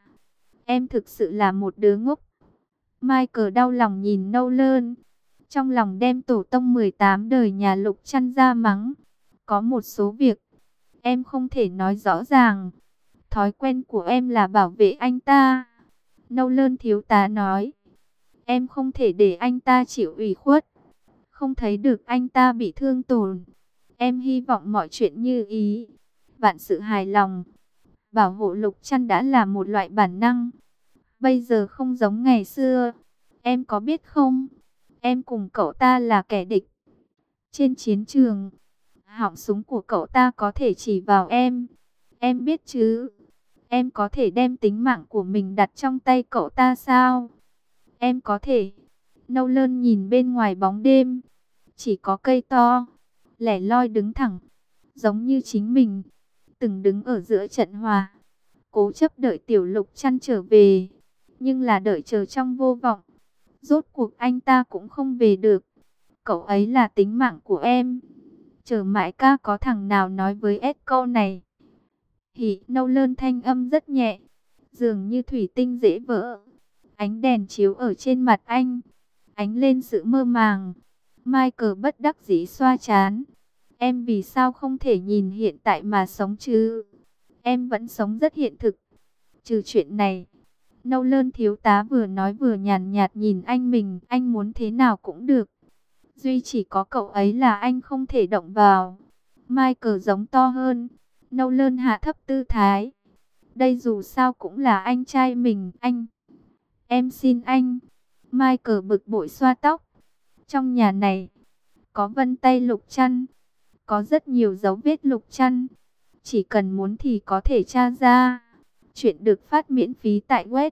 S1: Em thực sự là một đứa ngốc. Michael đau lòng nhìn Nolan. Trong lòng đem tổ tông 18 đời nhà Lục Trăn ra mắng. Có một số việc em không thể nói rõ ràng. Thói quen của em là bảo vệ anh ta. Nolan thiếu tá nói. Em không thể để anh ta chịu ủy khuất. Không thấy được anh ta bị thương tổn. Em hy vọng mọi chuyện như ý. Vạn sự hài lòng. Bảo hộ Lục Trăn đã là một loại bản năng. Bây giờ không giống ngày xưa. Em có biết không? Em cùng cậu ta là kẻ địch. Trên chiến trường, họng súng của cậu ta có thể chỉ vào em. Em biết chứ? Em có thể đem tính mạng của mình đặt trong tay cậu ta sao? Em có thể. Nolan nhìn bên ngoài bóng đêm. Chỉ có cây to, lẻ loi đứng thẳng. Giống như chính mình. Từng đứng ở giữa trận hòa. Cố chấp đợi tiểu Lục Trăn trở về. Nhưng là đợi chờ trong vô vọng. Rốt cuộc anh ta cũng không về được. Cậu ấy là tính mạng của em. Chờ mãi ca có thằng nào nói với Ed câu này. Hỉ Nolan thanh âm rất nhẹ. Dường như thủy tinh dễ vỡ. Ánh đèn chiếu ở trên mặt anh. Ánh lên sự mơ màng. Michael bất đắc dĩ xoa trán. Em vì sao không thể nhìn hiện tại mà sống chứ? Em vẫn sống rất hiện thực. Trừ chuyện này. Nolan thiếu tá vừa nói vừa nhàn nhạt nhìn anh mình. Anh muốn thế nào cũng được. Duy chỉ có cậu ấy là anh không thể động vào. Michael giống to hơn. Nolan hạ thấp tư thái. Đây dù sao cũng là anh trai mình. Anh. Em xin anh. Michael bực bội xoa tóc. Trong nhà này. Có vân tay Lục Trăn. Có rất nhiều dấu vết Lục Trăn. Chỉ cần muốn thì có thể tra ra. Chuyện được phát miễn phí tại web.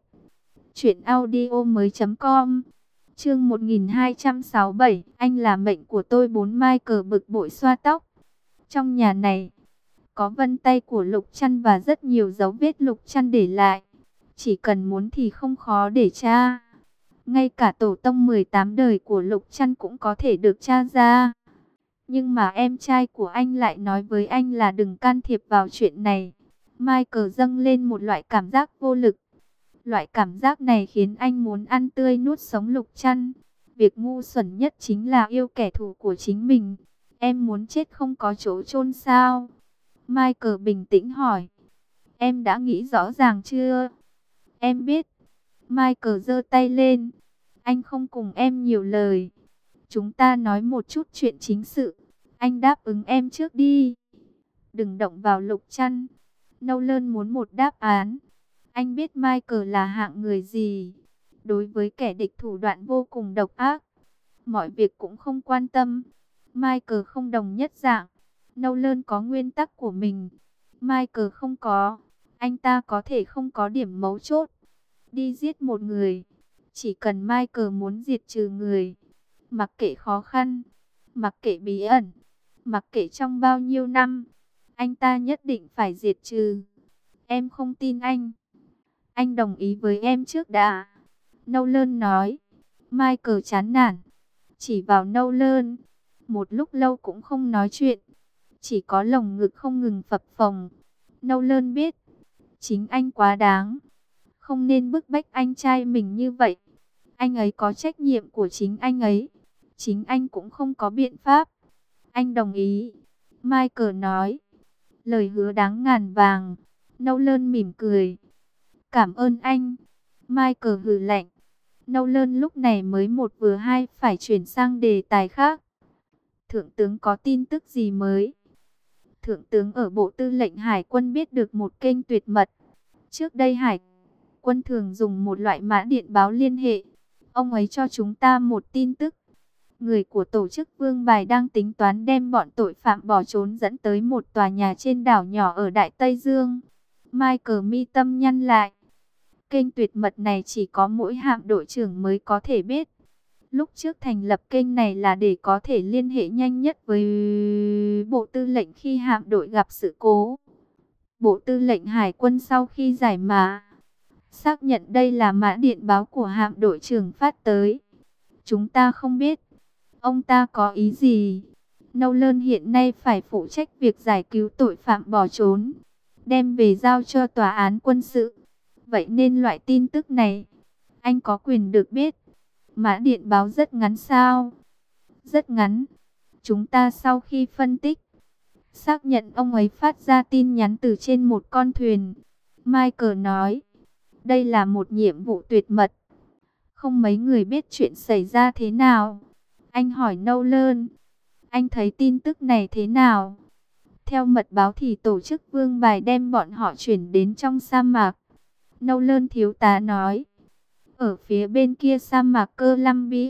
S1: truyệnaudiomoi.com. Chương 1267, anh là mệnh của tôi. Michael bực bội xoa tóc. Trong nhà này, có vân tay của Lục Trăn và rất nhiều dấu vết Lục Trăn để lại. Chỉ cần muốn thì không khó để tra. Ngay cả tổ tông 18 đời của Lục Trăn cũng có thể được tra ra. Nhưng mà em trai của anh lại nói với anh là đừng can thiệp vào chuyện này. Michael dâng lên một loại cảm giác vô lực. Loại cảm giác này khiến anh muốn ăn tươi nuốt sống Lục Trăn. Việc ngu xuẩn nhất chính là yêu kẻ thù của chính mình. Em muốn chết không có chỗ chôn sao? Michael bình tĩnh hỏi. Em đã nghĩ rõ ràng chưa? Em biết. Michael giơ tay lên. Anh không cùng em nhiều lời. Chúng ta nói một chút chuyện chính sự. Anh đáp ứng em trước đi. Đừng động vào Lục Trăn. Nolan muốn một đáp án. Anh biết Michael là hạng người gì. Đối với kẻ địch thủ đoạn vô cùng độc ác. Mọi việc cũng không quan tâm. Michael không đồng nhất dạng. Nolan có nguyên tắc của mình, Michael không có. Anh ta có thể không có điểm mấu chốt, đi giết một người. Chỉ cần Michael muốn diệt trừ người, mặc kệ khó khăn, mặc kệ bí ẩn, mặc kệ trong bao nhiêu năm, anh ta nhất định phải diệt trừ. Em không tin anh. Anh đồng ý với em trước đã. Nolan nói. Michael chán nản, chỉ vào Nolan. Một lúc lâu cũng không nói chuyện, chỉ có lồng ngực không ngừng phập phồng. Nolan biết, chính anh quá đáng, không nên bức bách anh trai mình như vậy. Anh ấy có trách nhiệm của chính anh ấy, chính anh cũng không có biện pháp. Anh đồng ý, Michael nói. Lời hứa đáng ngàn vàng. Nolan mỉm cười. Cảm ơn anh. Michael hừ lạnh. Nolan lúc này mới một vừa hai phải chuyển sang đề tài khác. Thượng tướng có tin tức gì mới? Thượng tướng ở Bộ Tư lệnh Hải quân biết được một kênh tuyệt mật. Trước đây Hải quân thường dùng một loại mã điện báo liên hệ. Ông ấy cho chúng ta một tin tức. Người của tổ chức Vương Bài đang tính toán đem bọn tội phạm bỏ trốn dẫn tới một tòa nhà trên đảo nhỏ ở Đại Tây Dương. Michael mi tâm nhăn lại. Kênh tuyệt mật này chỉ có mỗi hạm đội trưởng mới có thể biết. Lúc trước thành lập kênh này là để có thể liên hệ nhanh nhất với Bộ Tư lệnh khi hạm đội gặp sự cố. Bộ Tư lệnh Hải quân sau khi giải mã, xác nhận đây là mã điện báo của hạm đội trưởng phát tới. Chúng ta không biết ông ta có ý gì. Nolan hiện nay phải phụ trách việc giải cứu tội phạm bỏ trốn, đem về giao cho tòa án quân sự. Vậy nên loại tin tức này, anh có quyền được biết. Mã điện báo rất ngắn sao? Rất ngắn. Chúng ta sau khi phân tích, xác nhận ông ấy phát ra tin nhắn từ trên một con thuyền. Michael nói, đây là một nhiệm vụ tuyệt mật. Không mấy người biết chuyện xảy ra thế nào. Anh hỏi Nolan, anh thấy tin tức này thế nào? Theo mật báo thì tổ chức Vương Bài đem bọn họ chuyển đến trong sa mạc. Nolan thiếu tá nói, ở phía bên kia sa mạc Columbia,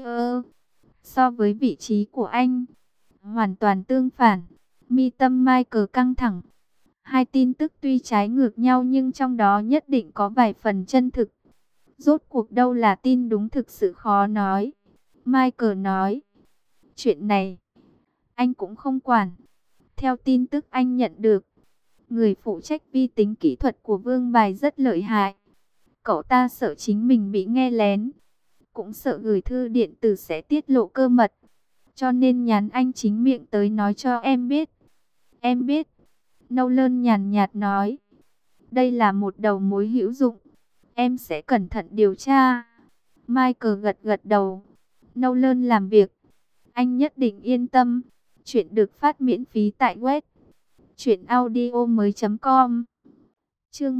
S1: so với vị trí của anh, hoàn toàn tương phản. Mi tâm Michael căng thẳng. Hai tin tức tuy trái ngược nhau nhưng trong đó nhất định có vài phần chân thực. Rốt cuộc đâu là tin đúng thực sự khó nói. Michael nói, chuyện này anh cũng không quản. Theo tin tức anh nhận được, người phụ trách vi tính kỹ thuật của Vương Bài rất lợi hại. Cậu ta sợ chính mình bị nghe lén, cũng sợ gửi thư điện tử sẽ tiết lộ cơ mật, cho nên nhắn anh chính miệng tới nói cho em biết. Em biết. Nolan nhàn nhạt nói, đây là một đầu mối hữu dụng. Em sẽ cẩn thận điều tra. Michael gật gật đầu. Nolan làm việc, anh nhất định yên tâm. Chuyện được phát miễn phí tại web truyệnaudiomoi.com. Chương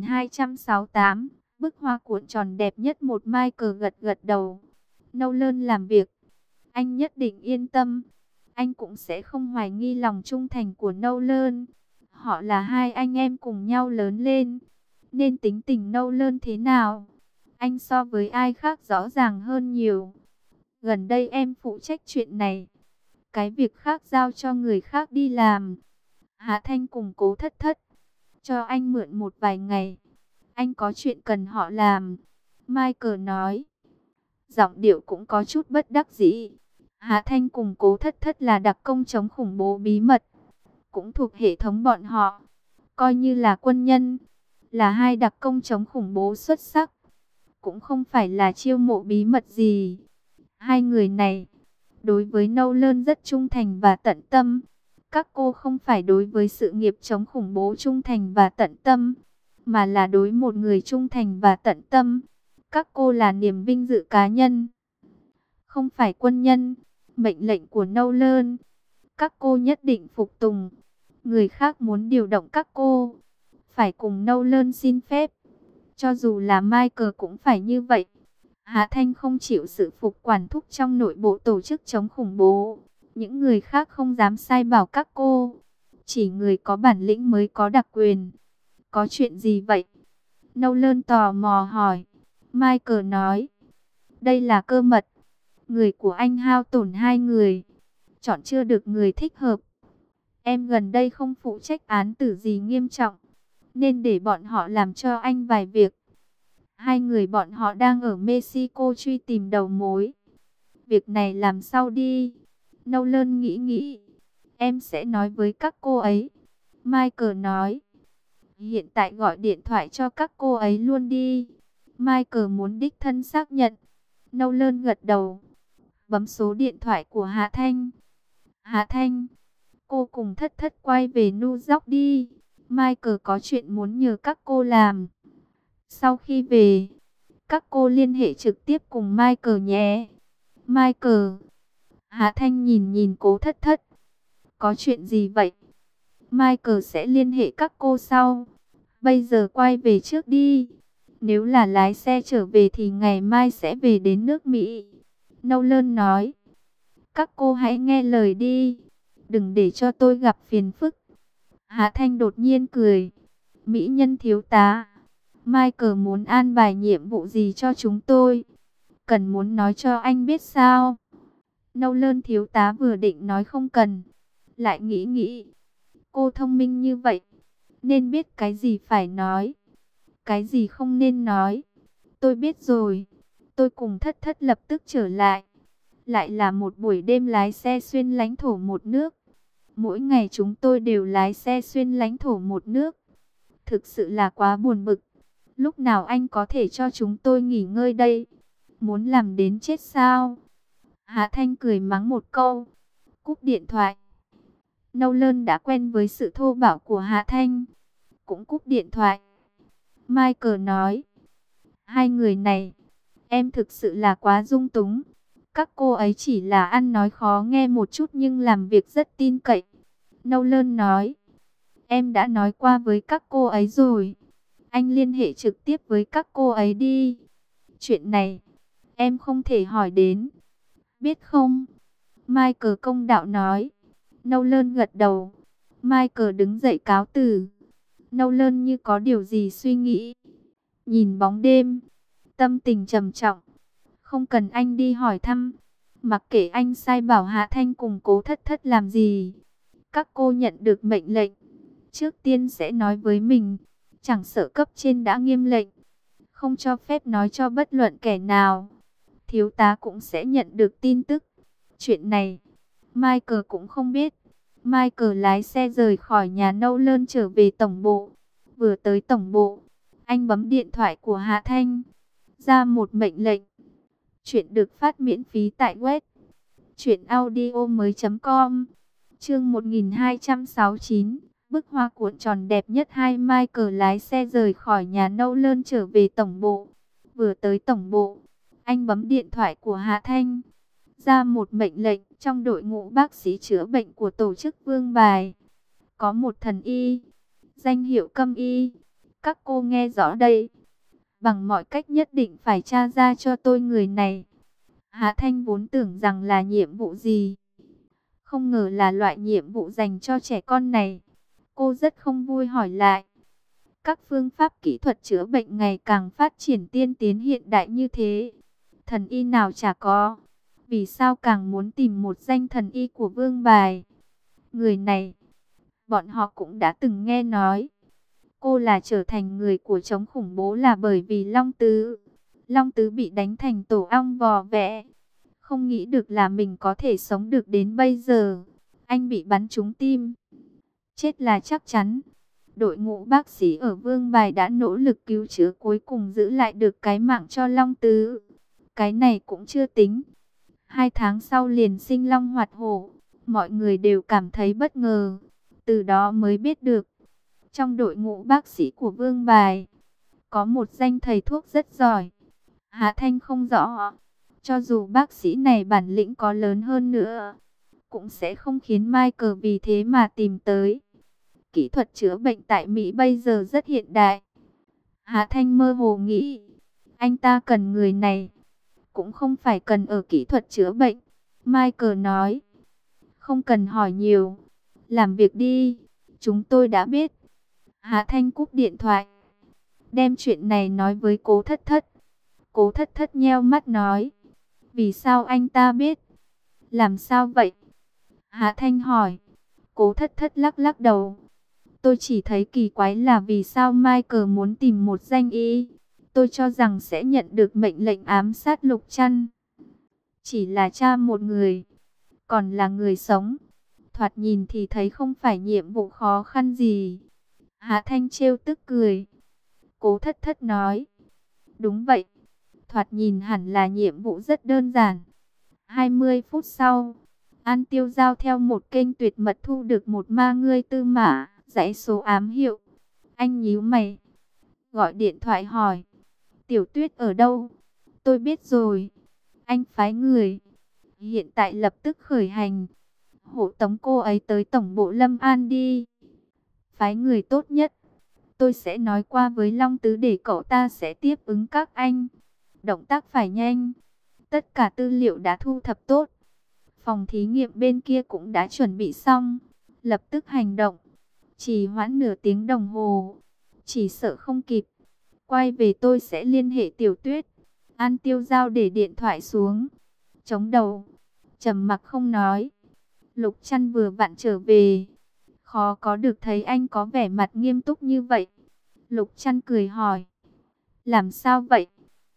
S1: 1268. Bức hoa cuộn tròn đẹp nhất. Một Michael gật gật đầu. Nolan làm việc, anh nhất định yên tâm. Anh cũng sẽ không hoài nghi lòng trung thành của Nolan. Họ là hai anh em cùng nhau lớn lên. Nên tính tình Nolan thế nào, anh so với ai khác rõ ràng hơn nhiều. Gần đây em phụ trách chuyện này, cái việc khác giao cho người khác đi làm. Hạ Thanh cùng Cố Thất Thất cho anh mượn một vài ngày, anh có chuyện cần họ làm. Michael nói, giọng điệu cũng có chút bất đắc dĩ. Hạ Thanh cùng Cố Thất Thất là đặc công chống khủng bố bí mật, cũng thuộc hệ thống bọn họ, coi như là quân nhân, là hai đặc công chống khủng bố xuất sắc, cũng không phải là chiêu mộ bí mật gì. Hai người này đối với Nolan rất trung thành và tận tâm. Các cô không phải đối với sự nghiệp chống khủng bố trung thành và tận tâm, mà là đối một người trung thành và tận tâm. Các cô là niềm vinh dự cá nhân, không phải quân nhân. Mệnh lệnh của Nolan, các cô nhất định phục tùng. Người khác muốn điều động các cô, phải cùng Nolan xin phép. Cho dù là Michael cũng phải như vậy. Hạ Thanh không chịu sự phục quản thúc trong nội bộ tổ chức chống khủng bố. Những người khác không dám sai bảo các cô. Chỉ người có bản lĩnh mới có đặc quyền. Có chuyện gì vậy? Nolan tò mò hỏi. Michael nói, đây là cơ mật. Người của anh hao tổn hai người, chọn chưa được người thích hợp. Em gần đây không phụ trách án tử gì nghiêm trọng, nên để bọn họ làm cho anh vài việc. Hai người bọn họ đang ở Mexico truy tìm đầu mối. Việc này làm sau đi. Nolan nghĩ nghĩ. Em sẽ nói với các cô ấy. Michael nói. Hiện tại gọi điện thoại cho các cô ấy luôn đi. Michael muốn đích thân xác nhận. Nolan gật đầu. Bấm số điện thoại của Hạ Thanh. Hạ Thanh, cô cùng Thất Thất quay về New York đi. Michael có chuyện muốn nhờ các cô làm. Sau khi về, các cô liên hệ trực tiếp cùng Michael nhé. Michael. Hạ Thanh nhìn nhìn Cố Thất Thất. Có chuyện gì vậy? Michael sẽ liên hệ các cô sau. Bây giờ quay về trước đi. Nếu là lái xe trở về thì ngày mai sẽ về đến nước Mỹ. Nolan nói. Các cô hãy nghe lời đi. Đừng để cho tôi gặp phiền phức. Hạ Thanh đột nhiên cười. Mỹ nhân thiếu tá. Michael muốn an bài nhiệm vụ gì cho chúng tôi? Cần muốn nói cho anh biết sao? Nolan thiếu tá vừa định nói không cần. Lại nghĩ nghĩ. Cô thông minh như vậy. Nên biết cái gì phải nói. Cái gì không nên nói. Tôi biết rồi. Tôi cùng Thất Thất lập tức trở lại. Lại là một buổi đêm lái xe xuyên lãnh thổ một nước. Mỗi ngày chúng tôi đều lái xe xuyên lãnh thổ một nước. Thực sự là quá buồn bực. Lúc nào anh có thể cho chúng tôi nghỉ ngơi đây? Muốn làm đến chết sao? Hạ Thanh cười mắng một câu. Cúp điện thoại. Nolan đã quen với sự thô bạo của Hạ Thanh. Cũng cúp điện thoại. Michael nói. Hai người này, em thực sự là quá dung túng. Các cô ấy chỉ là ăn nói khó nghe một chút nhưng làm việc rất tin cậy. Nolan nói. Em đã nói qua với các cô ấy rồi. Anh liên hệ trực tiếp với các cô ấy đi. Chuyện này, em không thể hỏi đến. Biết không? Michael công đạo nói. Nolan gật đầu. Michael đứng dậy cáo từ. Nolan như có điều gì suy nghĩ. Nhìn bóng đêm, tâm tình trầm trọng. Không cần anh đi hỏi thăm. Mặc kệ anh sai bảo Hạ Thanh cùng Cố Thất Thất làm gì. Các cô nhận được mệnh lệnh. Trước tiên sẽ nói với mình. Chẳng sợ cấp trên đã nghiêm lệnh. Không cho phép nói cho bất luận kẻ nào. Thiếu tá cũng sẽ nhận được tin tức. Chuyện này, Michael cũng không biết. Michael lái xe rời khỏi nhà Nolan trở về tổng bộ. Vừa tới tổng bộ, anh bấm điện thoại của Hạ Thanh. Ra một mệnh lệnh. Chuyện được phát miễn phí tại web truyệnaudiomoi.com. Chương 1269. Bức hoa cuộn tròn đẹp nhất hai. Michael lái xe rời khỏi nhà Nolan trở về tổng bộ. Vừa tới tổng bộ, anh bấm điện thoại của Hạ Thanh. Ra một mệnh lệnh. Trong đội ngũ bác sĩ chữa bệnh của tổ chức Vương Bài, có một thần y, danh hiệu Câm Y. Các cô nghe rõ đây. Bằng mọi cách nhất định phải tra ra cho tôi người này. Hạ Thanh vốn tưởng rằng là nhiệm vụ gì. Không ngờ là loại nhiệm vụ dành cho trẻ con này. Cô rất không vui hỏi lại. Các phương pháp kỹ thuật chữa bệnh ngày càng phát triển tiên tiến hiện đại như thế. Thần y nào chả có. Vì sao càng muốn tìm một danh thần y của Vương Bài? Người này, bọn họ cũng đã từng nghe nói. Cô là trở thành người của chống khủng bố là bởi vì Long Tứ. Long Tứ bị đánh thành tổ ong vò vẽ. Không nghĩ được là mình có thể sống được đến bây giờ. Anh bị bắn trúng tim. Chết là chắc chắn. Đội ngũ bác sĩ ở Vương Bài đã nỗ lực cứu chữa, cuối cùng giữ lại được cái mạng cho Long Tứ. Cái này cũng chưa tính. 2 tháng sau liền sinh long hoạt hổ. Mọi người đều cảm thấy bất ngờ. Từ đó mới biết được. Trong đội ngũ bác sĩ của Vương Bài, có một danh thầy thuốc rất giỏi. Hạ Thanh không rõ. Cho dù bác sĩ này bản lĩnh có lớn hơn nữa, cũng sẽ không khiến Michael vì thế mà tìm tới. Kỹ thuật chữa bệnh tại Mỹ bây giờ rất hiện đại. Hạ Thanh mơ hồ nghĩ, anh ta cần người này. Cũng không phải cần ở kỹ thuật chữa bệnh. Michael nói, không cần hỏi nhiều. Làm việc đi, chúng tôi đã biết. Hạ Thanh cúp điện thoại. Đem chuyện này nói với Cố Thất Thất. Cố Thất Thất nheo mắt nói, vì sao anh ta biết? Làm sao vậy? Hạ Thanh hỏi. Cố Thất Thất lắc lắc đầu. Tôi chỉ thấy kỳ quái là vì sao Michael muốn tìm một danh y. Tôi cho rằng sẽ nhận được mệnh lệnh ám sát Lục Trăn. Chỉ là cha một người, còn là người sống. Thoạt nhìn thì thấy không phải nhiệm vụ khó khăn gì. Hạ Thanh trêu tức cười. Cố Thất Thất nói. Đúng vậy. Thoạt nhìn hẳn là nhiệm vụ rất đơn giản. 20 phút sau, An Tiêu giao theo một kênh tuyệt mật thu được một ma ngươi tư mã, dãy số ám hiệu. Anh nhíu mày, gọi điện thoại hỏi. Tiểu Tuyết ở đâu? Tôi biết rồi. Anh phái người. Hiện tại lập tức khởi hành. Hộ tống cô ấy tới tổng bộ Lâm An đi. Phái người tốt nhất. Tôi sẽ nói qua với Long Tứ để cậu ta sẽ tiếp ứng các anh. Động tác phải nhanh. Tất cả tư liệu đã thu thập tốt. Phòng thí nghiệm bên kia cũng đã chuẩn bị xong. Lập tức hành động. Chỉ hoãn nửa tiếng đồng hồ. Chỉ sợ không kịp. Quay về tôi sẽ liên hệ Tiểu Tuyết. An Tiêu giao để điện thoại xuống. Chống đầu. Trầm mặc không nói. Lục Trăn vừa vặn trở về. Khó có được thấy anh có vẻ mặt nghiêm túc như vậy. Lục Trăn cười hỏi. Làm sao vậy?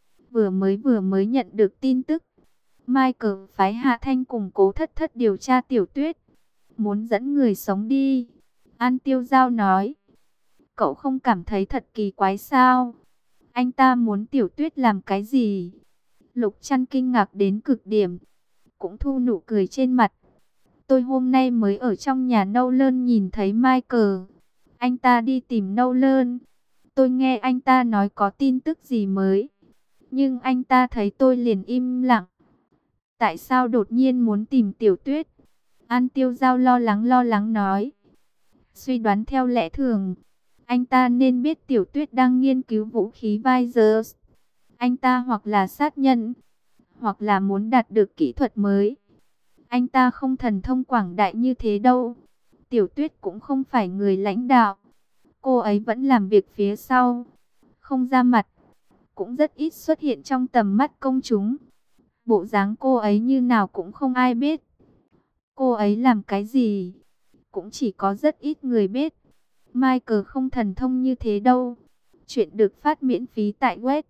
S1: Vừa mới nhận được tin tức. Michael phái Hạ Thanh cùng Cố Thất Thất điều tra Tiểu Tuyết. Muốn dẫn người sống đi. An Tiêu giao nói. Cậu không cảm thấy thật kỳ quái sao? Anh ta muốn Tiểu Tuyết làm cái gì? Lục Trăn kinh ngạc đến cực điểm. Cũng thu nụ cười trên mặt. Tôi hôm nay mới ở trong nhà Nolan nhìn thấy Michael. Anh ta đi tìm Nolan. Tôi nghe anh ta nói có tin tức gì mới. Nhưng anh ta thấy tôi liền im lặng. Tại sao đột nhiên muốn tìm Tiểu Tuyết? An Tiêu giao lo lắng nói. Suy đoán theo lẽ thường, anh ta nên biết Tiểu Tuyết đang nghiên cứu vũ khí Visors. Anh ta hoặc là sát nhân, hoặc là muốn đạt được kỹ thuật mới. Anh ta không thần thông quảng đại như thế đâu. Tiểu Tuyết cũng không phải người lãnh đạo. Cô ấy vẫn làm việc phía sau, không ra mặt, cũng rất ít xuất hiện trong tầm mắt công chúng. Bộ dáng cô ấy như nào cũng không ai biết. Cô ấy làm cái gì, cũng chỉ có rất ít người biết. Michael không thần thông như thế đâu. Chuyện được phát miễn phí tại web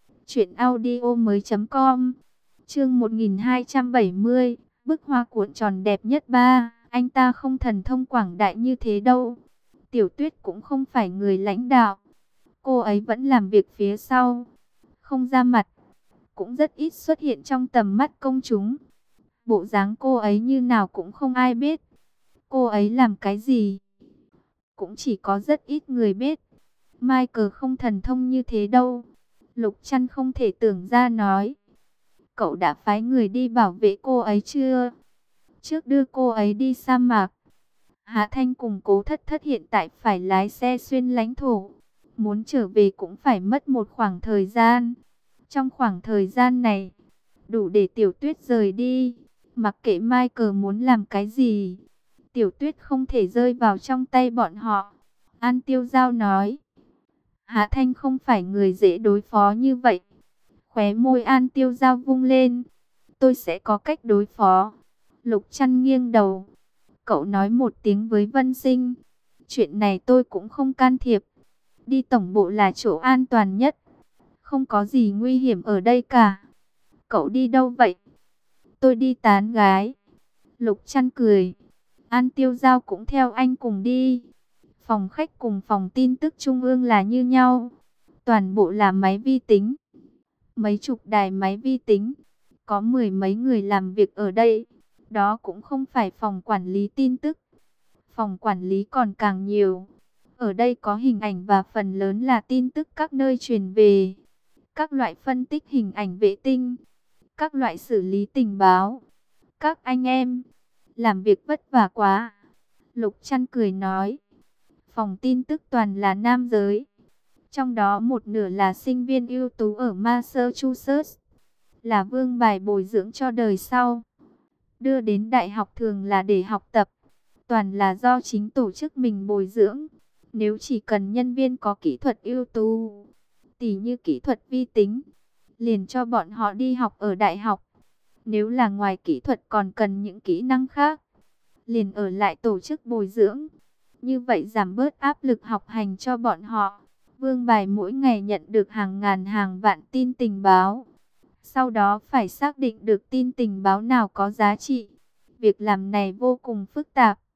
S1: truyệnaudiomoi.com. Chương 1270, bức hoa cuộn tròn đẹp nhất ba. Anh ta không thần thông quảng đại như thế đâu. Tiểu Tuyết cũng không phải người lãnh đạo. Cô ấy vẫn làm việc phía sau, không ra mặt, cũng rất ít xuất hiện trong tầm mắt công chúng. Bộ dáng cô ấy như nào cũng không ai biết. Cô ấy làm cái gì, cũng chỉ có rất ít người biết. Michael không thần thông như thế đâu. Lục Trăn không thể tưởng ra nói. Cậu đã phái người đi bảo vệ cô ấy chưa? Trước đưa cô ấy đi sa mạc. Hạ Thanh cùng Cố Thất Thất hiện tại phải lái xe xuyên lãnh thổ. Muốn trở về cũng phải mất một khoảng thời gian. Trong khoảng thời gian này, đủ để Tiểu Tuyết rời đi. Mặc kệ Michael muốn làm cái gì, Tiểu Tuyết không thể rơi vào trong tay bọn họ. An Tiêu giao nói. Hạ Thanh không phải người dễ đối phó như vậy. Khóe môi An Tiêu giao vung lên. Tôi sẽ có cách đối phó. Lục Trăn nghiêng đầu. Cậu nói một tiếng với Vân Sinh. Chuyện này tôi cũng không can thiệp. Đi tổng bộ là chỗ an toàn nhất. Không có gì nguy hiểm ở đây cả. Cậu đi đâu vậy? Tôi đi tán gái. Lục Trăn cười. An Tiêu giao cũng theo anh cùng đi. Phòng khách cùng phòng tin tức trung ương là như nhau. Toàn bộ là máy vi tính. Mấy chục đài máy vi tính. Có mười mấy người làm việc ở đây. Đó cũng không phải phòng quản lý tin tức. Phòng quản lý còn càng nhiều. Ở đây có hình ảnh và phần lớn là tin tức các nơi truyền về. Các loại phân tích hình ảnh vệ tinh. Các loại xử lý tình báo. Các anh em, làm việc vất vả quá. Lục Trăn cười nói. Phòng tin tức toàn là nam giới. Trong đó một nửa là sinh viên ưu tú ở Massachusetts. Là vương bài bồi dưỡng cho đời sau. Đưa đến đại học thường là để học tập. Toàn là do chính tổ chức mình bồi dưỡng. Nếu chỉ cần nhân viên có kỹ thuật ưu tú, tỉ như kỹ thuật vi tính, liền cho bọn họ đi học ở đại học. Nếu là ngoài kỹ thuật còn cần những kỹ năng khác, liền ở lại tổ chức bồi dưỡng. Như vậy giảm bớt áp lực học hành cho bọn họ. Vương Bài mỗi ngày nhận được hàng ngàn hàng vạn tin tình báo. Sau đó phải xác định được tin tình báo nào có giá trị. Việc làm này vô cùng phức tạp.